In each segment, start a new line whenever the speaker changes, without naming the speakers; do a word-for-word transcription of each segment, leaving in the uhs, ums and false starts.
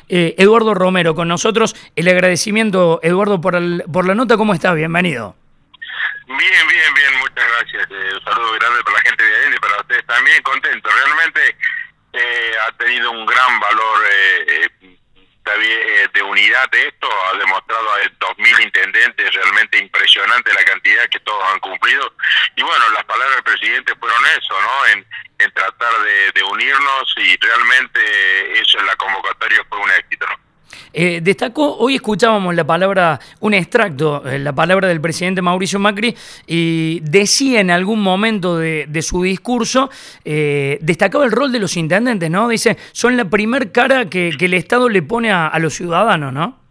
Eh, Eduardo Romero con nosotros. El agradecimiento, Eduardo, por, el, por la nota. ¿Cómo estás? Bienvenido.
Bien, bien, bien. Muchas gracias. Eh, un saludo grande para la gente de Allende y para ustedes también. Contento. Realmente eh, ha tenido un gran valor eh, eh, de unidad de esto. Ha demostrado a dos mil intendentes. Realmente impresionante la cantidad que todos han cumplido. Y bueno, las palabras del presidente fueron eso, ¿no? En, en tratar de, de unirnos, y realmente eso en la convocatoria fue un éxito, ¿no?
Eh, destacó, hoy escuchábamos la palabra, un extracto, eh, la palabra del presidente Mauricio Macri, y decía en algún momento de, de su discurso, eh, destacaba el rol de los intendentes, ¿no? Dice, son la primer cara que, que el Estado le pone a, a los ciudadanos, ¿no?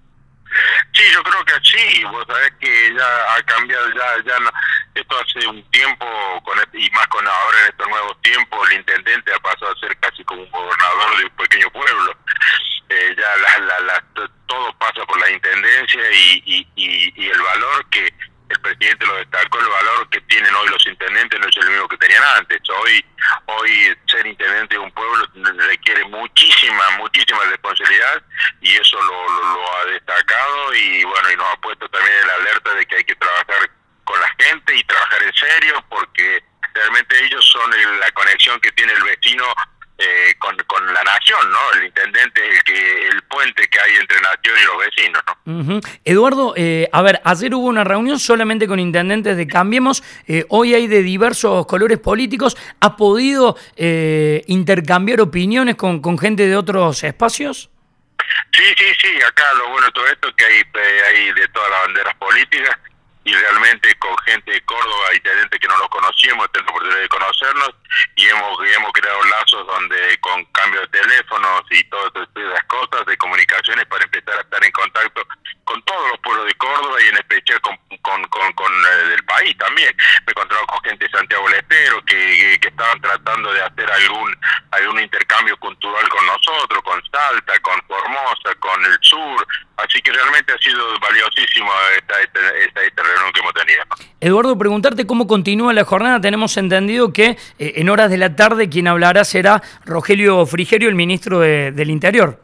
Sí, yo creo que sí. Vos sabés que ya ha cambiado, ya ya no, esto hace un tiempo, con y más con ahora en estos nuevos tiempos, el intendente ha pasado a ser casi como un gobernador de un pequeño pueblo. Eh, ya la, la, la, todo pasa por la intendencia, y, y, y, y el valor que el presidente lo destacó, el valor que tienen hoy los intendentes no es el mismo que tenían antes. Hoy hoy ser intendente de un pueblo requiere muchísima, muchísima responsabilidad, y eso lo, lo, lo ha destacado, y bueno, y nos ha puesto también en la alerta de que hay que trabajar con la gente y trabajar en serio, porque realmente ellos son el, la conexión que tiene el vecino Eh, con, con la nación, ¿no? El intendente es el, que, el puente que hay entre nación y los vecinos, ¿no?
Uh-huh. Eduardo, eh, a ver, ayer hubo una reunión solamente con intendentes de Cambiemos, eh, hoy hay de diversos colores políticos. ¿Ha podido eh, intercambiar opiniones con, con gente de otros espacios?
Sí, sí, sí, acá lo bueno de todo esto es que hay, hay de todas las banderas políticas, y realmente con gente de Córdoba, intendentes que no los conocíamos, tenemos la oportunidad de conocernos, y hemos, y hemos creado lazos donde con cambio de teléfonos y todas esas cosas de comunicaciones para empezar a estar en contacto con todos los pueblos de Córdoba, y en especial con con con, con eh, del país también. Me he encontrado con gente de Santiago del Estero que, que, que estaban tratando de hacer algún algún intercambio cultural con nosotros, con Salta, con Formosa, con el sur. Así que realmente ha sido valiosísima esta, esta, esta, esta reunión que hemos tenido.
Eduardo, preguntarte cómo continúa la jornada. Tenemos entendido que eh, en horas de la tarde quien hablará será Rogelio Frigerio, el ministro de, del Interior.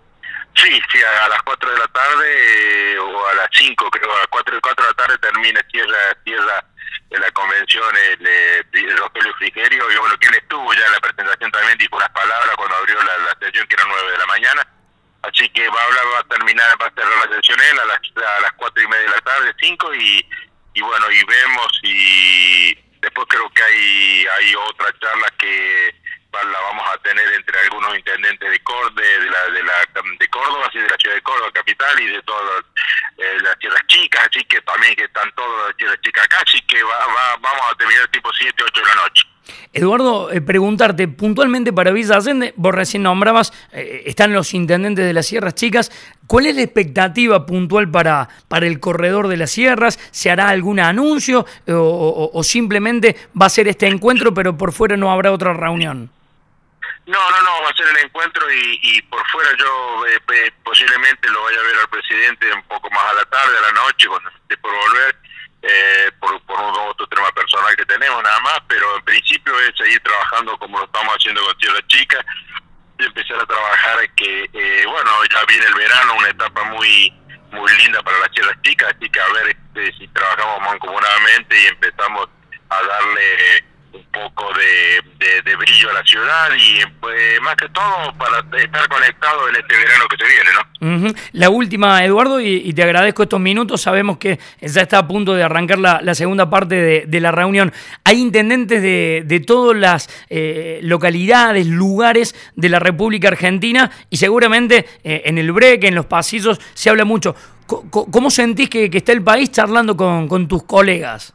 Sí, sí, a las cuatro de la tarde, eh, o a las cinco, creo, a las cuatro de la tarde termina, cierra, cierra de la convención el, el Rogelio Frigerio, y bueno, que él estuvo ya en la presentación también, dijo unas palabras cuando abrió la, la sesión, que era nueve de la mañana. Así que va a hablar, va a terminar, va a cerrar la sesión él a las, a las cuatro y media de la tarde, cinco, y, y bueno, y vemos, y después creo que hay hay otra charla que la vamos a tener entre algunos intendentes de Córdoba, de, de, la, de, la, de Córdoba, así de la ciudad de Córdoba capital, y de todas eh, las tierras chicas, así que también que están todas las tierras chicas acá, así que va, va, vamos a terminar tipo siete, ocho de la noche.
Eduardo, eh, preguntarte puntualmente para Villa Allende, vos recién nombrabas, eh, están los intendentes de las Sierras Chicas. ¿Cuál es la expectativa puntual para, para el corredor de las sierras? ¿Se hará algún anuncio o, o, o simplemente va a ser este encuentro, pero por fuera no habrá otra reunión?
No, no, no, va a ser el encuentro, y, y por fuera yo eh, eh, posiblemente lo vaya a ver al presidente un poco más a la tarde, a la noche, cuando esté por volver, eh, por, por un otro tema personal que tenemos nada más, pero en principio es seguir trabajando como lo estamos haciendo con Tierras Chicas, y empezar a trabajar que, eh, bueno, ya viene el verano, una etapa muy muy linda para las Tierras Chicas, así que a ver este, si trabajamos mancomunadamente y empezamos a darle un poco de, de, de brillo a la ciudad, y pues, más que todo para estar conectado en este verano que se viene, ¿no?
Uh-huh. La última, Eduardo, y, y te agradezco estos minutos. Sabemos que ya está a punto de arrancar la, la segunda parte de, de la reunión. Hay intendentes de, de todas las eh, localidades, lugares de la República Argentina, y seguramente eh, en el break, en los pasillos, se habla mucho. ¿Cómo sentís que, que está el país charlando con, con tus colegas?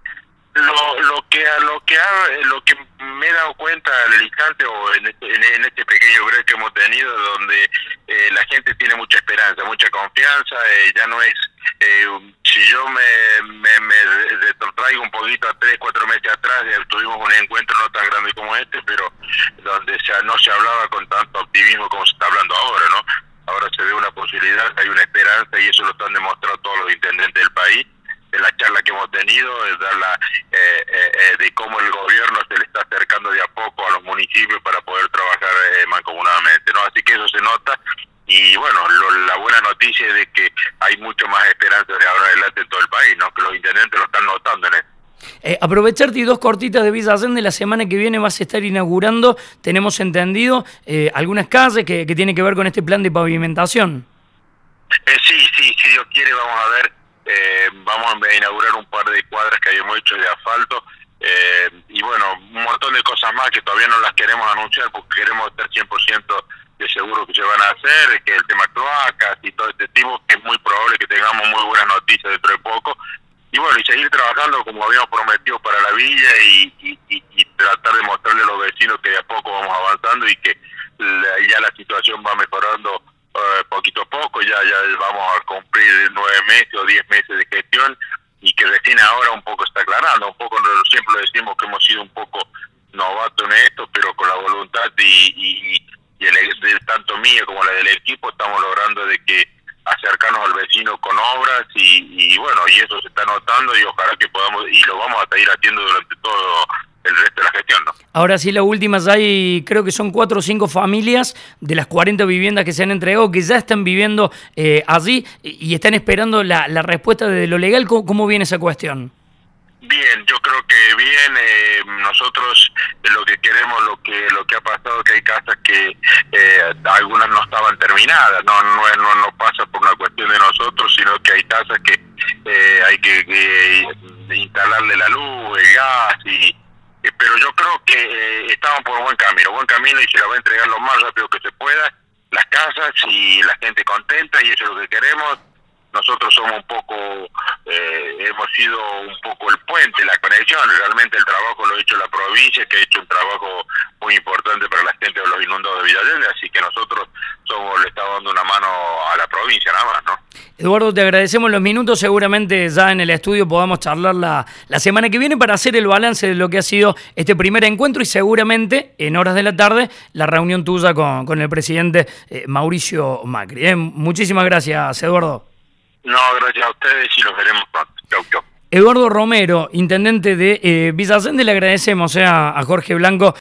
Lo, lo que lo que ha, lo que me he dado cuenta al instante, o en este, en este pequeño break que hemos tenido, donde eh, la gente tiene mucha esperanza, mucha confianza, eh, ya no es, eh, si yo me, me, me retrotraigo un poquito a tres, cuatro meses atrás, eh, tuvimos un encuentro no tan grande como este, pero donde se, no se hablaba con tanto optimismo como se está hablando ahora, ¿no? Ahora se ve una posibilidad, hay una esperanza, y eso lo están demostrando todos los intendentes del país. En la charla que hemos tenido, es dar la, eh, eh, de cómo el gobierno se le está acercando de a poco a los municipios para poder trabajar eh, mancomunadamente, ¿no? Así que eso se nota, y bueno, provincia y de que hay mucho más esperanza de ahora en adelante en todo el país, ¿no? Que los intendentes lo están notando en esto.
Eh, aprovecharte y dos cortitas de Villa Allende. La semana que viene vas a estar inaugurando, tenemos entendido, eh, algunas calles que, que tienen que ver con este plan de pavimentación.
Eh, sí, sí, si Dios quiere vamos a ver, eh, vamos a inaugurar un par de cuadras que habíamos hecho de asfalto, eh, y bueno, un montón de cosas más que todavía no las queremos anunciar porque queremos estar cien por ciento de seguro que se van a hacer, que el tema cloacas y todo este tipo, que es muy probable que tengamos muy buenas noticias dentro de poco. Y bueno, y seguir trabajando como habíamos prometido para la villa y, y, y, y tratar de mostrarle a los vecinos que de a poco vamos avanzando y que la, ya la situación va mejorando uh, poquito a poco. Ya ya vamos a cumplir nueve meses o diez meses de gestión y que recién ahora un poco está aclarando. Un poco, siempre lo decimos que hemos sido un poco novatos en esto, pero con la voluntad y, y, y el, de tanto mía como la del equipo estamos logrando de que acercarnos al vecino con obras y, y bueno, y eso se está notando y ojalá que podamos, y lo vamos a seguir haciendo durante todo el resto de la gestión, ¿no?
Ahora sí, la última, ya hay, creo que son cuatro o cinco familias de las cuarenta viviendas que se han entregado que ya están viviendo eh, allí y están esperando la, la respuesta de lo legal. ¿Cómo, cómo viene esa cuestión?
Bien, yo creo que bien, eh, nosotros eh, lo que queremos, lo que lo que ha pasado, que hay casas que eh, algunas no estaban terminadas, no, no no no pasa por una cuestión de nosotros, sino que hay casas que eh, hay que, que instalarle la luz, el gas, y eh, pero yo creo que eh, estamos por buen camino, buen camino y se la va a entregar lo más rápido que se pueda, las casas y la gente contenta y eso es lo que queremos. Nosotros somos un poco, eh, hemos sido un poco el puente, la conexión. Realmente el trabajo lo ha hecho la provincia, que ha hecho un trabajo muy importante para la gente de los inundados de Villa Allende, así que nosotros somos, le estamos dando una mano a la provincia nada más, ¿no?
Eduardo, te agradecemos los minutos, seguramente ya en el estudio podamos charlar la, la semana que viene para hacer el balance de lo que ha sido este primer encuentro y seguramente en horas de la tarde la reunión tuya con, con el presidente eh, Mauricio Macri. Eh, muchísimas gracias, Eduardo.
No, gracias a ustedes y los veremos pronto. Chau, chau.
Eduardo Romero, intendente de eh, Villa Allende, le agradecemos eh, a Jorge Blanco